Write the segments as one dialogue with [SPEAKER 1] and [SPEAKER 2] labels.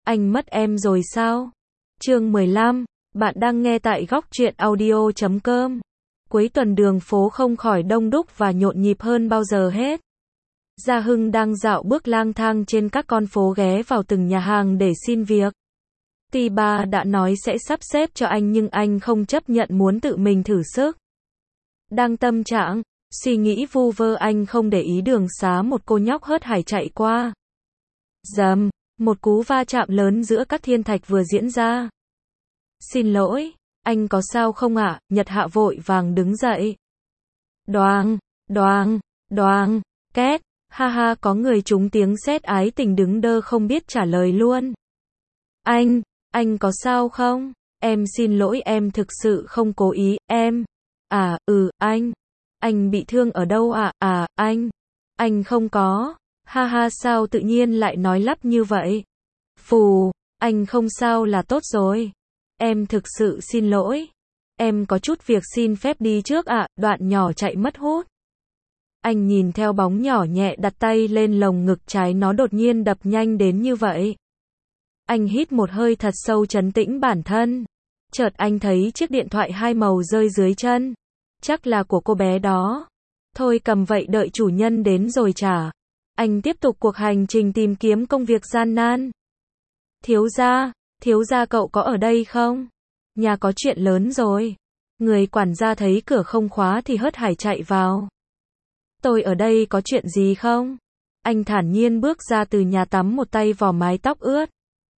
[SPEAKER 1] Anh mất em rồi sao? Chương 15, bạn đang nghe tại góc truyện audio.com. Cuối tuần đường phố không khỏi đông đúc và nhộn nhịp hơn bao giờ hết. Gia Hưng đang dạo bước lang thang trên các con phố ghé vào từng nhà hàng để xin việc. Tuy ba đã nói sẽ sắp xếp cho anh nhưng anh không chấp nhận, muốn tự mình thử sức. Đang tâm trạng suy nghĩ vu vơ, anh không để ý đường xá một cô nhóc hớt hải chạy qua. Rầm, một cú va chạm lớn giữa các thiên thạch vừa diễn ra. Xin lỗi, anh có sao không ạ? Nhật Hạ vội vàng đứng dậy. Đoàng, đoàng, đoàng, két, ha ha, có người trúng tiếng sét, ái tình đứng đơ không biết trả lời luôn. Anh có sao không? Em xin lỗi, em thực sự không cố ý, em. Anh bị thương ở đâu ạ? Anh không có. Ha ha, sao tự nhiên lại nói lắp như vậy? Phù, anh không sao là tốt rồi. Em thực sự xin lỗi. Em có chút việc xin phép đi trước ạ. Đoạn nhỏ chạy mất hút. Anh nhìn theo bóng nhỏ nhẹ đặt tay lên lồng ngực trái, nó đột nhiên đập nhanh đến như vậy. Anh hít một hơi thật sâu trấn tĩnh bản thân. Chợt anh thấy chiếc điện thoại 2 màu rơi dưới chân. Chắc là của cô bé đó. Thôi cầm vậy, đợi chủ nhân đến rồi trả. Anh tiếp tục cuộc hành trình tìm kiếm công việc gian nan. Thiếu gia cậu có ở đây không? Nhà có chuyện lớn rồi. Người quản gia thấy cửa không khóa thì hớt hải chạy vào. Tôi ở đây, có chuyện gì không? Anh thản nhiên bước ra từ nhà tắm, một tay vò mái tóc ướt.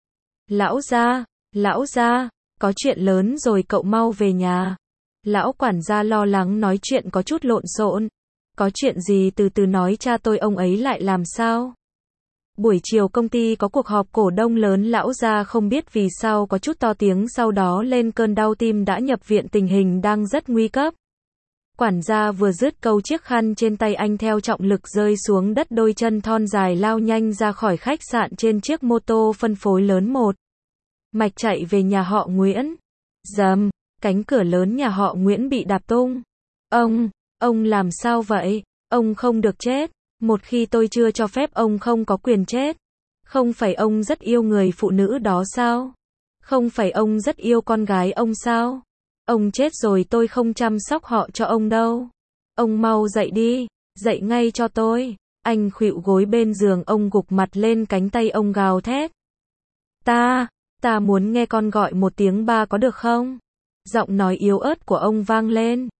[SPEAKER 1] Lão gia, có chuyện lớn rồi, cậu mau về nhà. Lão quản gia lo lắng nói chuyện có chút lộn xộn. Có chuyện gì từ từ nói, cha tôi ông ấy lại làm sao? Buổi chiều công ty có cuộc họp cổ đông lớn, lão gia không biết vì sao có chút to tiếng, sau đó lên cơn đau tim đã nhập viện, tình hình đang rất nguy cấp. Quản gia vừa dứt câu, chiếc khăn trên tay anh theo trọng lực rơi xuống đất, đôi chân thon dài lao nhanh ra khỏi khách sạn trên chiếc mô tô phân phối lớn một mạch chạy về nhà họ Nguyễn. Rầm, cánh cửa lớn nhà họ Nguyễn bị đạp tung. Ông làm sao vậy? Ông không được chết. Một khi tôi chưa cho phép, ông không có quyền chết. Không phải ông rất yêu người phụ nữ đó sao? Không phải ông rất yêu con gái ông sao? Ông chết rồi tôi không chăm sóc họ cho ông đâu. Ông mau dậy đi, dậy ngay cho tôi. Anh khuỵu gối bên giường, ông gục mặt lên cánh tay, ông gào thét. Ta muốn nghe con gọi một tiếng ba có được không? Giọng nói yếu ớt của ông vang lên.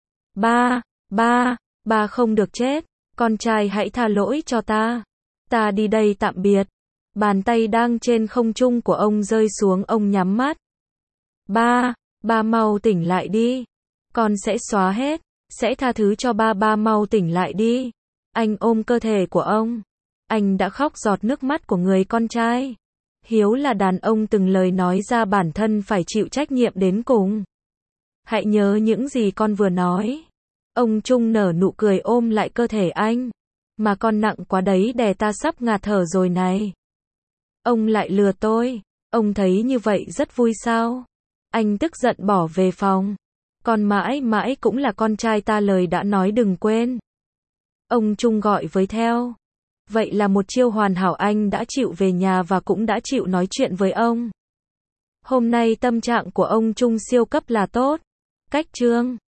[SPEAKER 1] Ba không được chết. Con trai hãy tha lỗi cho ta. Ta đi đây, tạm biệt. Bàn tay đang trên không trung của ông rơi xuống, ông nhắm mắt. Ba mau tỉnh lại đi. Con sẽ xóa hết. Sẽ tha thứ cho ba mau tỉnh lại đi. Anh ôm cơ thể của ông. Anh đã khóc giọt nước mắt của người con trai. Hiếu là đàn ông, từng lời nói ra bản thân phải chịu trách nhiệm đến cùng. Hãy nhớ những gì con vừa nói. Ông Trung nở nụ cười ôm lại cơ thể anh. Mà con nặng quá đấy, đè ta sắp ngạt thở rồi này. Ông lại lừa tôi. Ông thấy như vậy rất vui sao? Anh tức giận bỏ về phòng. Con mãi mãi cũng là con trai ta, lời đã nói đừng quên. Ông Trung gọi với theo. Vậy là một chiêu hoàn hảo, anh đã chịu về nhà và cũng đã chịu nói chuyện với ông. Hôm nay tâm trạng của ông Trung siêu cấp là tốt. Cách chương